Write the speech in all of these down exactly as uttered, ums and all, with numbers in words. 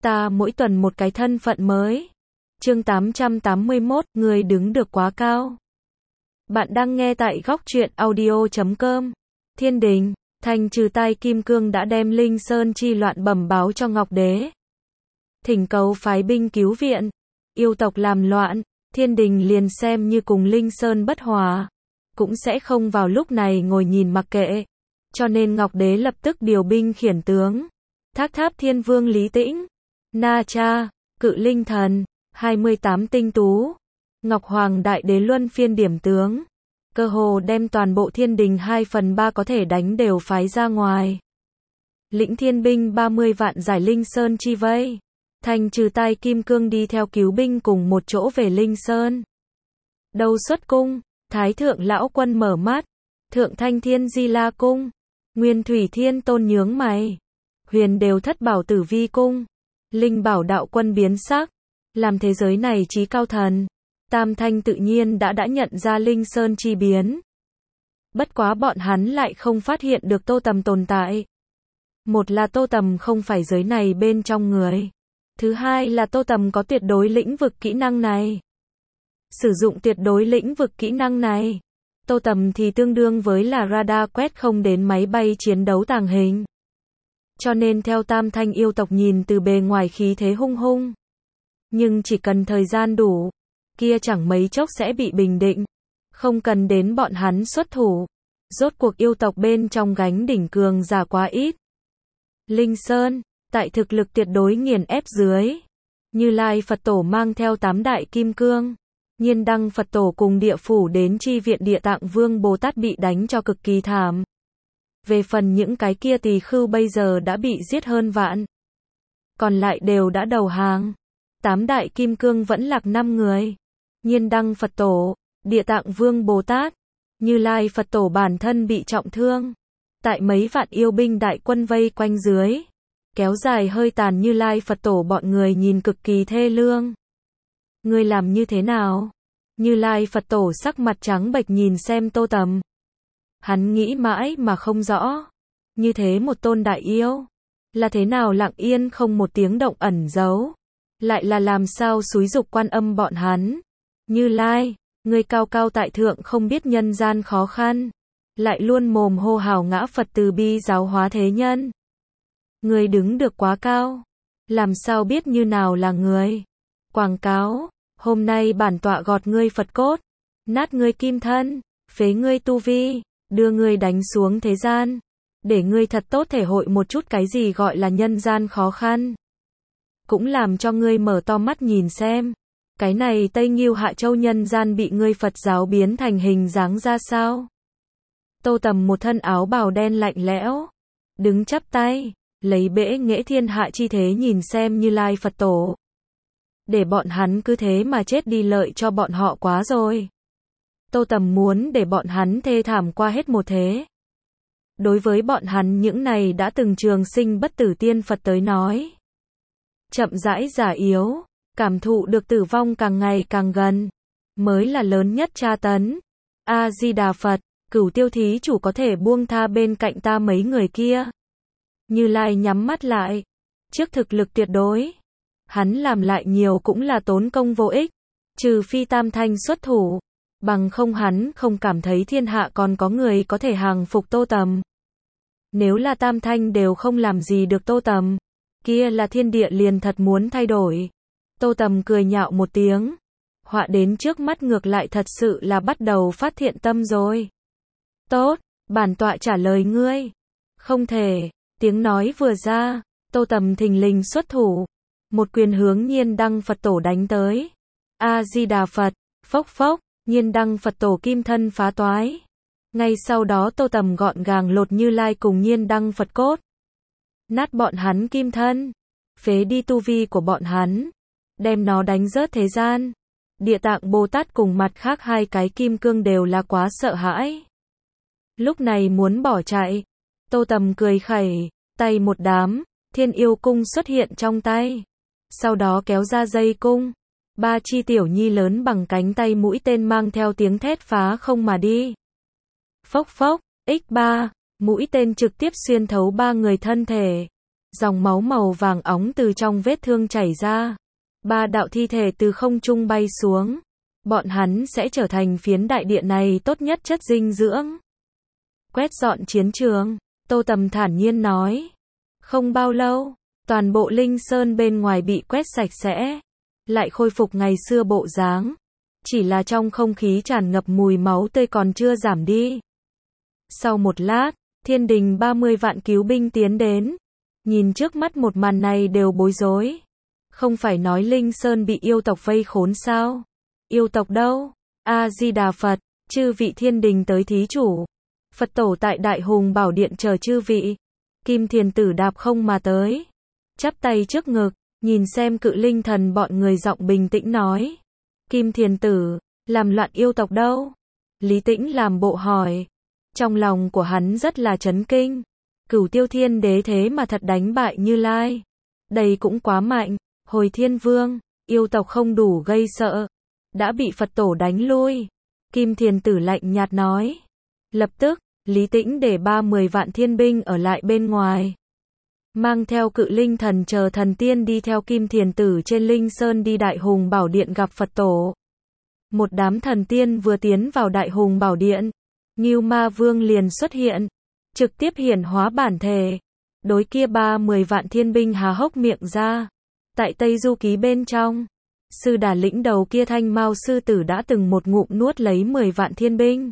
Ta mỗi tuần một cái thân phận mới. Chương tám trăm tám mươi mốt, người đứng được quá cao. Bạn đang nghe tại góc truyện audio chấm com. Thiên đình, thành trừ tai kim cương đã đem Linh Sơn chi loạn bẩm báo cho Ngọc Đế. Thỉnh cầu phái binh cứu viện. Yêu tộc làm loạn, thiên đình liền xem như cùng Linh Sơn bất hòa, cũng sẽ không vào lúc này ngồi nhìn mặc kệ. Cho nên Ngọc Đế lập tức điều binh khiển tướng. Thác Tháp Thiên Vương Lý Tĩnh, Na Cha, Cự Linh Thần, hai mươi tám tinh tú, Ngọc Hoàng Đại Đế luân phiên điểm tướng. Cơ hồ đem toàn bộ thiên đình hai phần ba có thể đánh đều phái ra ngoài. Lĩnh thiên binh ba mươi vạn giải Linh Sơn chi vây. Thành trừ tai kim cương đi theo cứu binh cùng một chỗ về Linh Sơn. Đầu xuất cung, Thái Thượng Lão Quân mở mắt. Thượng Thanh Thiên Di La Cung. Nguyên Thủy Thiên Tôn nhướng mày. Huyền Đều Thất Bảo Tử Vi Cung. Linh Bảo Đạo Quân biến sắc. Làm thế giới này trí cao thần. Tam Thanh tự nhiên đã đã nhận ra Linh Sơn chi biến. Bất quá bọn hắn lại không phát hiện được Tô Tầm tồn tại. Một là Tô Tầm không phải giới này bên trong người. Thứ hai là Tô Tầm có tuyệt đối lĩnh vực kỹ năng này. Sử dụng tuyệt đối lĩnh vực kỹ năng này, Tô Tầm thì tương đương với là radar quét không đến máy bay chiến đấu tàng hình. Cho nên theo Tam Thanh yêu tộc nhìn từ bề ngoài khí thế hung hung. Nhưng chỉ cần thời gian đủ, kia chẳng mấy chốc sẽ bị bình định. Không cần đến bọn hắn xuất thủ. Rốt cuộc yêu tộc bên trong gánh đỉnh cường giả quá ít. Linh Sơn, tại thực lực tuyệt đối nghiền ép dưới, Như Lai Phật Tổ mang theo tám đại kim cương, Nhiên Đăng Phật Tổ cùng địa phủ đến chi viện Địa Tạng Vương Bồ Tát bị đánh cho cực kỳ thảm. Về phần những cái kia tỳ khưu bây giờ đã bị giết hơn vạn, còn lại đều đã đầu hàng. Tám đại kim cương vẫn lạc năm người. Nhiên Đăng Phật Tổ, Địa Tạng Vương Bồ Tát, Như Lai Phật Tổ bản thân bị trọng thương. Tại mấy vạn yêu binh đại quân vây quanh dưới, kéo dài hơi tàn Như Lai Phật Tổ bọn người nhìn cực kỳ thê lương. Ngươi làm như thế nào? Như Lai Phật Tổ sắc mặt trắng bệch nhìn xem Tô Tầm. Hắn nghĩ mãi mà không rõ. Như thế một tôn đại yêu, là thế nào lặng yên không một tiếng động ẩn giấu. Lại là làm sao xúi dục Quan Âm bọn hắn. Như Lai, ngươi cao cao tại thượng không biết nhân gian khó khăn. Lại luôn mồm hô hào ngã Phật từ bi giáo hóa thế nhân. Ngươi đứng được quá cao. Làm sao biết như nào là người? Quảng cáo, hôm nay bản tọa gọt ngươi Phật cốt, nát ngươi kim thân, phế ngươi tu vi, đưa ngươi đánh xuống thế gian, để ngươi thật tốt thể hội một chút cái gì gọi là nhân gian khó khăn. Cũng làm cho ngươi mở to mắt nhìn xem, cái này Tây Nghiêu Hạ Châu nhân gian bị ngươi Phật giáo biến thành hình dáng ra sao. Tô Tầm một thân áo bào đen lạnh lẽo, đứng chắp tay, lấy bẽ nghệ thiên hạ chi thế nhìn xem Như Lai Phật Tổ. Để bọn hắn cứ thế mà chết đi lợi cho bọn họ quá rồi. Tô Tầm muốn để bọn hắn thê thảm qua hết một thế. Đối với bọn hắn những này đã từng trường sinh bất tử tiên Phật tới nói, chậm rãi già yếu, cảm thụ được tử vong càng ngày càng gần, mới là lớn nhất tra tấn. A-di-đà Phật, Cửu Tiêu Thí Chủ có thể buông tha bên cạnh ta mấy người kia. Như Lai nhắm mắt lại, trước thực lực tuyệt đối, hắn làm lại nhiều cũng là tốn công vô ích, trừ phi Tam Thanh xuất thủ, bằng không hắn không cảm thấy thiên hạ còn có người có thể hàng phục Tô Tầm. Nếu là Tam Thanh đều không làm gì được Tô Tầm, kia là thiên địa liền thật muốn thay đổi. Tô Tầm cười nhạo một tiếng, họa đến trước mắt ngược lại thật sự là bắt đầu phát thiện tâm rồi. Tốt, bản tọa trả lời ngươi. Không thể, tiếng nói vừa ra, Tô Tầm thình lình xuất thủ, một quyền hướng Nhiên Đăng Phật Tổ đánh tới. A-di-đà Phật, phốc phốc, Nhiên Đăng Phật Tổ kim thân phá toái. Ngay sau đó Tô Tầm gọn gàng lột Như Lai cùng Nhiên Đăng Phật cốt, nát bọn hắn kim thân, phế đi tu vi của bọn hắn, đem nó đánh rớt thế gian. Địa Tạng Bồ Tát cùng mặt khác hai cái kim cương đều là quá sợ hãi, lúc này muốn bỏ chạy. Tô Tầm cười khẩy, tay một đám, Thiên Yêu Cung xuất hiện trong tay. Sau đó kéo ra dây cung, ba chi tiểu nhi lớn bằng cánh tay mũi tên mang theo tiếng thét phá không mà đi. Phốc phốc, ích ba, mũi tên trực tiếp xuyên thấu ba người thân thể. Dòng máu màu vàng óng từ trong vết thương chảy ra. Ba đạo thi thể từ không trung bay xuống. Bọn hắn sẽ trở thành phiến đại địa này tốt nhất chất dinh dưỡng. Quét dọn chiến trường, Tô Tầm thản nhiên nói. Không bao lâu, toàn bộ Linh Sơn bên ngoài bị quét sạch sẽ, lại khôi phục ngày xưa bộ dáng. Chỉ là trong không khí tràn ngập mùi máu tươi còn chưa giảm đi. Sau một lát, thiên đình ba mươi vạn cứu binh tiến đến. Nhìn trước mắt một màn này đều bối rối. Không phải nói Linh Sơn bị yêu tộc vây khốn sao? Yêu tộc đâu? A-di-đà Phật, chư vị thiên đình tới thí chủ. Phật tổ tại Đại Hùng Bảo Điện chờ chư vị. Kim Thiền Tử đạp không mà tới. Chắp tay trước ngực, nhìn xem Cự Linh Thần bọn người giọng bình tĩnh nói. Kim Thiền Tử, làm loạn yêu tộc đâu? Lý Tĩnh làm bộ hỏi. Trong lòng của hắn rất là chấn kinh. Cửu Tiêu Thiên Đế thế mà thật đánh bại Như Lai. Đây cũng quá mạnh. Hồi Thiên Vương, yêu tộc không đủ gây sợ. Đã bị Phật tổ đánh lui. Kim Thiền Tử lạnh nhạt nói. Lập tức, Lý Tĩnh để ba mươi vạn thiên binh ở lại bên ngoài. Mang theo Cự Linh Thần chờ thần tiên đi theo Kim Thiền Tử trên Linh Sơn đi Đại Hùng Bảo Điện gặp Phật tổ. Một đám thần tiên vừa tiến vào Đại Hùng Bảo Điện. Ngưu Ma Vương liền xuất hiện. Trực tiếp hiển hóa bản thể. Đối kia ba mươi vạn thiên binh há hốc miệng ra. Tại Tây Du Ký bên trong, sư đà lĩnh đầu kia thanh mao sư tử đã từng một ngụm nuốt lấy mười vạn thiên binh.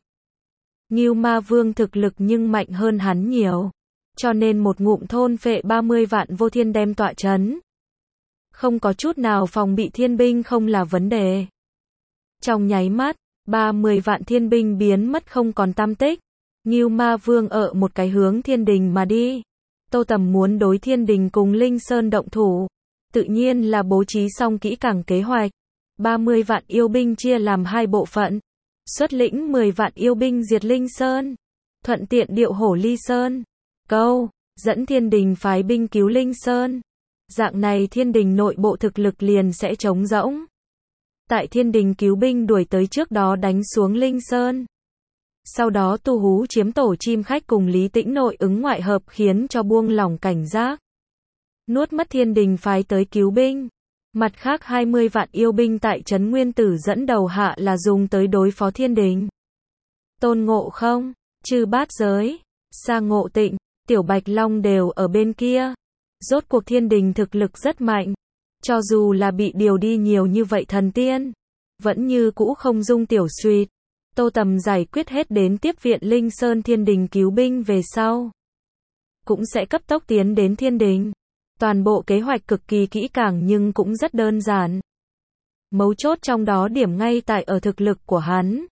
Ngưu Ma Vương thực lực nhưng mạnh hơn hắn nhiều. Cho nên một ngụm thôn phệ ba mươi vạn vô thiên đem tọa chấn. Không có chút nào phòng bị thiên binh không là vấn đề. Trong nháy mắt, ba mươi vạn thiên binh biến mất không còn tăm tích. Ngưu Ma Vương ở một cái hướng thiên đình mà đi. Tô Tầm muốn đối thiên đình cùng Linh Sơn động thủ. Tự nhiên là bố trí xong kỹ càng kế hoạch. ba mươi vạn yêu binh chia làm hai bộ phận. Xuất lĩnh mười vạn yêu binh diệt Linh Sơn. Thuận tiện điệu hổ Ly Sơn. Câu, dẫn thiên đình phái binh cứu Linh Sơn. Dạng này thiên đình nội bộ thực lực liền sẽ trống rỗng. Tại thiên đình cứu binh đuổi tới trước đó đánh xuống Linh Sơn. Sau đó Tu Hú chiếm tổ chim khách cùng Lý Tĩnh nội ứng ngoại hợp khiến cho buông lỏng cảnh giác. Nuốt mất thiên đình phái tới cứu binh. Mặt khác hai mươi vạn yêu binh tại Trấn Nguyên Tử dẫn đầu hạ là dùng tới đối phó thiên đình. Tôn Ngộ Không, Chư Bát Giới, Sa Ngộ Tịnh, Tiểu Bạch Long đều ở bên kia. Rốt cuộc thiên đình thực lực rất mạnh. Cho dù là bị điều đi nhiều như vậy thần tiên, vẫn như cũ không dung tiểu suýt. Tô Tầm giải quyết hết đến tiếp viện Linh Sơn thiên đình cứu binh về sau. Cũng sẽ cấp tốc tiến đến thiên đình. Toàn bộ kế hoạch cực kỳ kỹ càng nhưng cũng rất đơn giản. Mấu chốt trong đó điểm ngay tại ở thực lực của hắn.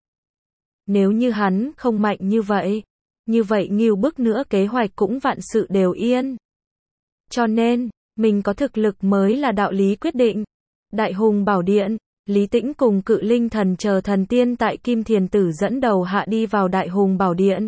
Nếu như hắn không mạnh như vậy, như vậy nghiêu bức nữa kế hoạch cũng vạn sự đều yên. Cho nên, mình có thực lực mới là đạo lý quyết định. Đại Hùng Bảo Điện, Lý Tĩnh cùng Cự Linh Thần chờ thần tiên tại Kim Thiền Tử dẫn đầu hạ đi vào Đại Hùng Bảo Điện.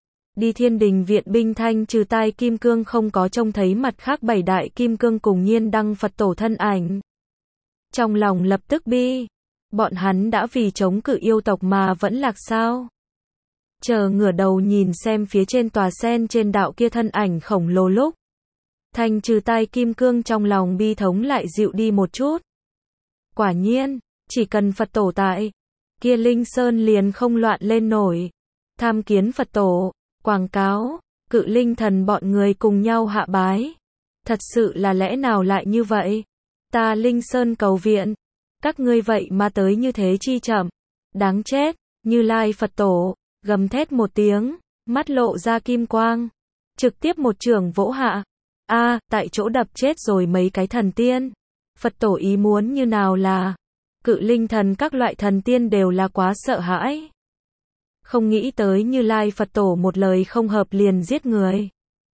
Đi thiên đình viện binh thanh trừ tai kim cương không có trông thấy mặt khác bảy đại kim cương cùng nhiên đăng Phật tổ thân ảnh. Trong lòng lập tức bi. Bọn hắn đã vì chống cự yêu tộc mà vẫn lạc sao? Chờ ngửa đầu nhìn xem phía trên tòa sen trên đạo kia thân ảnh khổng lồ lúc. Thanh trừ tai kim cương trong lòng bi thống lại dịu đi một chút. Quả nhiên, chỉ cần Phật tổ tại, kia Linh Sơn liền không loạn lên nổi. Tham kiến Phật tổ, quảng cáo, Cự Linh Thần bọn người cùng nhau hạ bái. Thật sự là lẽ nào lại như vậy? Ta Linh Sơn cầu viện, các ngươi vậy mà tới như thế chi chậm. Đáng chết, Như Lai Phật tổ, gầm thét một tiếng, mắt lộ ra kim quang. Trực tiếp một trường vỗ hạ. A, tại chỗ đập chết rồi mấy cái thần tiên. Phật tổ ý muốn như nào là, Cự Linh Thần các loại thần tiên đều là quá sợ hãi. Không nghĩ tới Như Lai Phật tổ một lời không hợp liền giết người.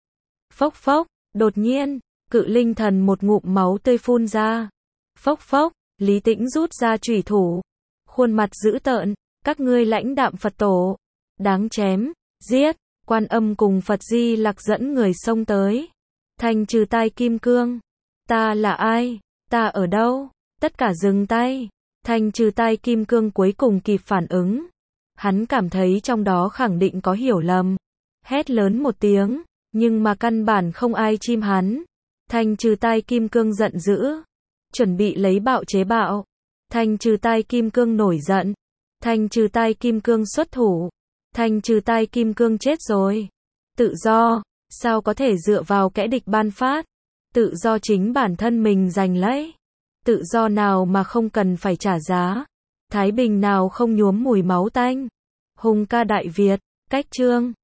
Phốc phốc, đột nhiên, Cự Linh Thần một ngụm máu tươi phun ra. Phốc phốc, Lý Tĩnh rút ra chủy thủ. Khuôn mặt dữ tợn, các ngươi lãnh đạm Phật tổ. Đáng chém, giết, Quan Âm cùng Phật Di Lặc dẫn người xông tới. Thanh trừ tai kim cương. Ta là ai? Ta ở đâu? Tất cả dừng tay. Thanh trừ tai kim cương cuối cùng kịp phản ứng. Hắn cảm thấy trong đó khẳng định có hiểu lầm. Hét lớn một tiếng, nhưng mà căn bản không ai chim hắn. Thanh trừ tai kim cương giận dữ. Chuẩn bị lấy bạo chế bạo. Thanh trừ tai kim cương nổi giận. Thanh trừ tai kim cương xuất thủ. Thanh trừ tai kim cương chết rồi. Tự do, sao có thể dựa vào kẻ địch ban phát. Tự do chính bản thân mình giành lấy. Tự do nào mà không cần phải trả giá. Thái bình nào không nhuốm mùi máu tanh. Hùng ca Đại Việt, cách chương